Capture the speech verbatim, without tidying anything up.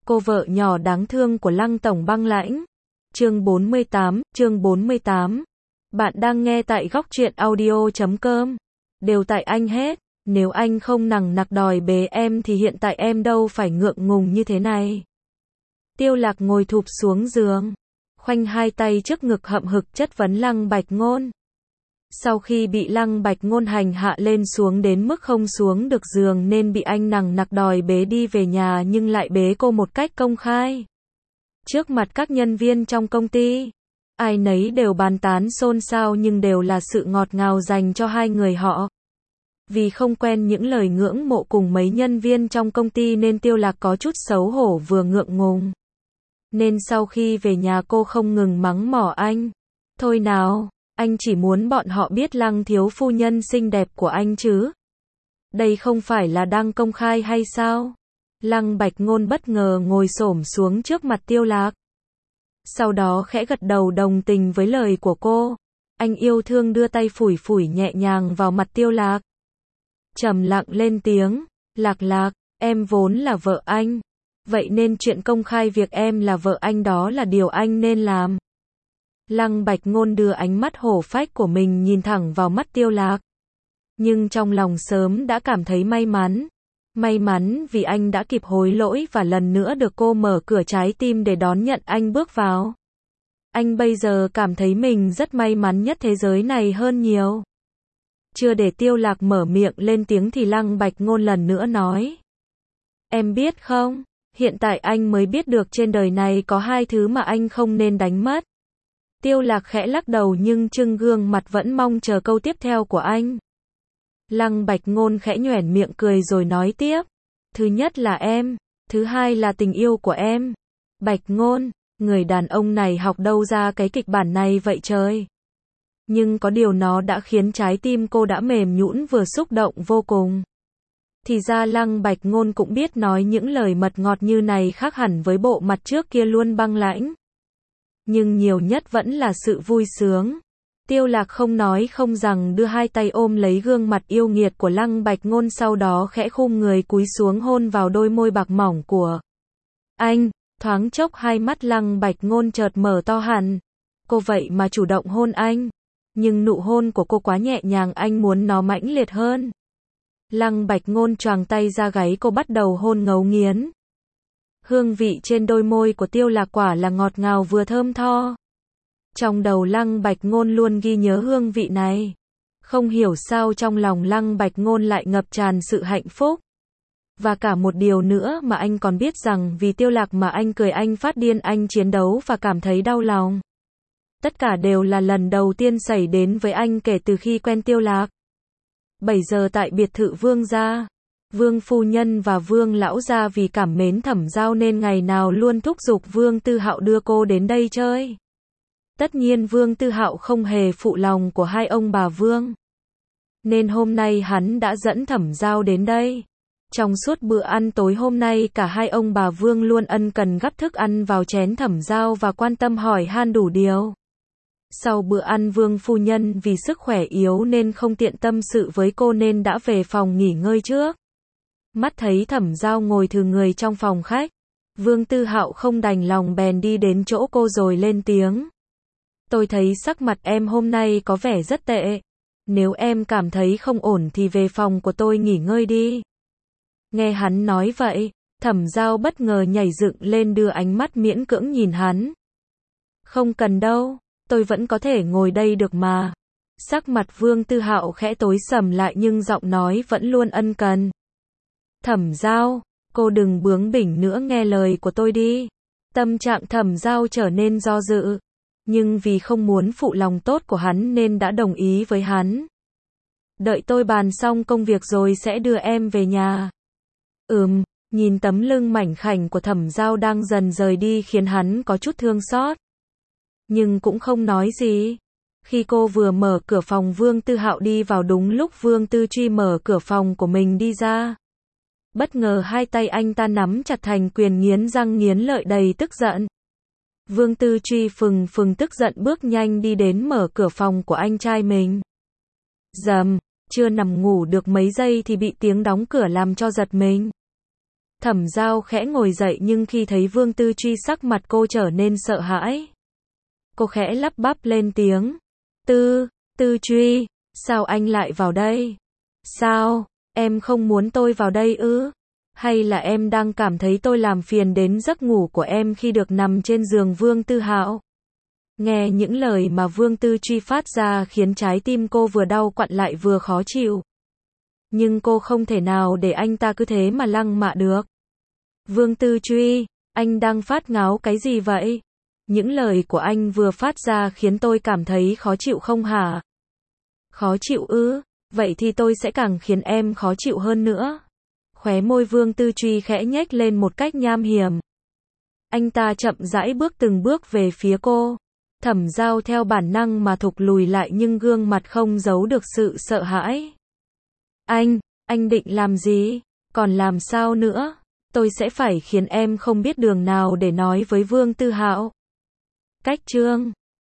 cô vợ nhỏ đáng thương của Lăng Tổng Băng Lãnh. Chương bốn mươi tám, chương bốn mươi tám. Bạn đang nghe tại góc truyện audio chấm com. Đều tại anh hết, nếu anh không nằng nặc đòi bế em thì hiện tại em đâu phải ngượng ngùng như thế này. Tiêu Lạc ngồi thụp xuống giường, khoanh hai tay trước ngực hậm hực chất vấn Lăng Bạch Ngôn. Sau khi bị Lăng Bạch Ngôn hành hạ lên xuống đến mức không xuống được giường nên bị anh nằng nặc đòi bế đi về nhà, nhưng lại bế cô một cách công khai. Trước mặt các nhân viên trong công ty, ai nấy đều bàn tán xôn xao nhưng đều là sự ngọt ngào dành cho hai người họ. Vì không quen những lời ngưỡng mộ cùng mấy nhân viên trong công ty nên Tiêu Lạc có chút xấu hổ vừa ngượng ngùng. Nên sau khi về nhà cô không ngừng mắng mỏ anh. Thôi nào, anh chỉ muốn bọn họ biết Lăng thiếu phu nhân xinh đẹp của anh chứ. Đây không phải là đang công khai hay sao? Lăng Bạch Ngôn bất ngờ ngồi xổm xuống trước mặt Tiêu Lạc. Sau đó khẽ gật đầu đồng tình với lời của cô. Anh yêu thương đưa tay phủi phủi nhẹ nhàng vào mặt Tiêu Lạc. Trầm lặng lên tiếng, Lạc Lạc, em vốn là vợ anh. Vậy nên chuyện công khai việc em là vợ anh đó là điều anh nên làm. Lăng Bạch Ngôn đưa ánh mắt hổ phách của mình nhìn thẳng vào mắt Tiêu Lạc. Nhưng trong lòng sớm đã cảm thấy may mắn. May mắn vì anh đã kịp hối lỗi và lần nữa được cô mở cửa trái tim để đón nhận anh bước vào. Anh bây giờ cảm thấy mình rất may mắn nhất thế giới này hơn nhiều. Chưa để Tiêu Lạc mở miệng lên tiếng thì Lăng Bạch Ngôn lần nữa nói. Em biết không, hiện tại anh mới biết được trên đời này có hai thứ mà anh không nên đánh mất. Tiêu Lạc khẽ lắc đầu nhưng trưng gương mặt vẫn mong chờ câu tiếp theo của anh. Lăng Bạch Ngôn khẽ nhoẻn miệng cười rồi nói tiếp. Thứ nhất là em, thứ hai là tình yêu của em. Bạch Ngôn, người đàn ông này học đâu ra cái kịch bản này vậy trời? Nhưng có điều nó đã khiến trái tim cô đã mềm nhũn vừa xúc động vô cùng. Thì ra Lăng Bạch Ngôn cũng biết nói những lời mật ngọt như này, khác hẳn với bộ mặt trước kia luôn băng lãnh. Nhưng nhiều nhất vẫn là sự vui sướng. Tiêu Lạc không nói không rằng đưa hai tay ôm lấy gương mặt yêu nghiệt của Lăng Bạch Ngôn, sau đó khẽ khum người cúi xuống hôn vào đôi môi bạc mỏng của anh. Thoáng chốc hai mắt Lăng Bạch Ngôn chợt mở to hẳn. Cô vậy mà chủ động hôn anh. Nhưng nụ hôn của cô quá nhẹ nhàng, anh muốn nó mãnh liệt hơn. Lăng Bạch Ngôn choàng tay ra gáy cô bắt đầu hôn ngấu nghiến. Hương vị trên đôi môi của Tiêu Lạc quả là ngọt ngào vừa thơm tho. Trong đầu Lăng Bạch Ngôn luôn ghi nhớ hương vị này. Không hiểu sao trong lòng Lăng Bạch Ngôn lại ngập tràn sự hạnh phúc. Và cả một điều nữa mà anh còn biết rằng vì Tiêu Lạc mà anh cười, anh phát điên, anh chiến đấu và cảm thấy đau lòng. Tất cả đều là lần đầu tiên xảy đến với anh kể từ khi quen Tiêu Lạc. Bây giờ tại biệt thự Vương gia, Vương phu nhân và Vương lão gia vì cảm mến Thẩm Giao nên ngày nào luôn thúc giục Vương Tư Hạo đưa cô đến đây chơi. Tất nhiên Vương Tư Hạo không hề phụ lòng của hai ông bà Vương. Nên hôm nay hắn đã dẫn Thẩm Giao đến đây. Trong suốt bữa ăn tối hôm nay cả hai ông bà Vương luôn ân cần gắp thức ăn vào chén Thẩm Giao và quan tâm hỏi han đủ điều. Sau bữa ăn Vương phu nhân vì sức khỏe yếu nên không tiện tâm sự với cô nên đã về phòng nghỉ ngơi trước. Mắt thấy Thẩm Giao ngồi thừ người trong phòng khách, Vương Tư Hạo không đành lòng bèn đi đến chỗ cô rồi lên tiếng. Tôi thấy sắc mặt em hôm nay có vẻ rất tệ. Nếu em cảm thấy không ổn thì về phòng của tôi nghỉ ngơi đi. Nghe hắn nói vậy, Thẩm Giao bất ngờ nhảy dựng lên đưa ánh mắt miễn cưỡng nhìn hắn. Không cần đâu, tôi vẫn có thể ngồi đây được mà. Sắc mặt Vương Tư Hạo khẽ tối sầm lại nhưng giọng nói vẫn luôn ân cần. Thẩm Giao, cô đừng bướng bỉnh nữa, nghe lời của tôi đi. Tâm trạng Thẩm Giao trở nên do dự. Nhưng vì không muốn phụ lòng tốt của hắn nên đã đồng ý với hắn. Đợi tôi bàn xong công việc rồi sẽ đưa em về nhà. Ừm, nhìn tấm lưng mảnh khảnh của Thẩm Giao đang dần rời đi khiến hắn có chút thương xót. Nhưng cũng không nói gì. Khi cô vừa mở cửa phòng Vương Tư Hạo đi vào đúng lúc Vương Tư Truy mở cửa phòng của mình đi ra. Bất ngờ hai tay anh ta nắm chặt thành quyền, nghiến răng nghiến lợi đầy tức giận. Vương Tư Truy phừng phừng tức giận bước nhanh đi đến mở cửa phòng của anh trai mình. Dầm, chưa nằm ngủ được mấy giây thì bị tiếng đóng cửa làm cho giật mình. Thẩm Giao khẽ ngồi dậy nhưng khi thấy Vương Tư Truy sắc mặt cô trở nên sợ hãi. Cô khẽ lắp bắp lên tiếng. Tư, Tư Truy, sao anh lại vào đây? Sao, em không muốn tôi vào đây ư? Hay là em đang cảm thấy tôi làm phiền đến giấc ngủ của em khi được nằm trên giường Vương Tư Hạo? Nghe những lời mà Vương Tư Truy phát ra khiến trái tim cô vừa đau quặn lại vừa khó chịu. Nhưng cô không thể nào để anh ta cứ thế mà lăng mạ được. Vương Tư Truy, anh đang phát ngáo cái gì vậy? Những lời của anh vừa phát ra khiến tôi cảm thấy khó chịu không hả? Khó chịu ư? Vậy thì tôi sẽ càng khiến em khó chịu hơn nữa. Khóe môi Vương Tư Truy khẽ nhếch lên một cách nham hiểm. Anh ta chậm rãi bước từng bước về phía cô. Thẩm Giao theo bản năng mà thụt lùi lại nhưng gương mặt không giấu được sự sợ hãi. Anh, anh định làm gì? Còn làm sao nữa? Tôi sẽ phải khiến em không biết đường nào để nói với Vương Tư Hạo. Cách chương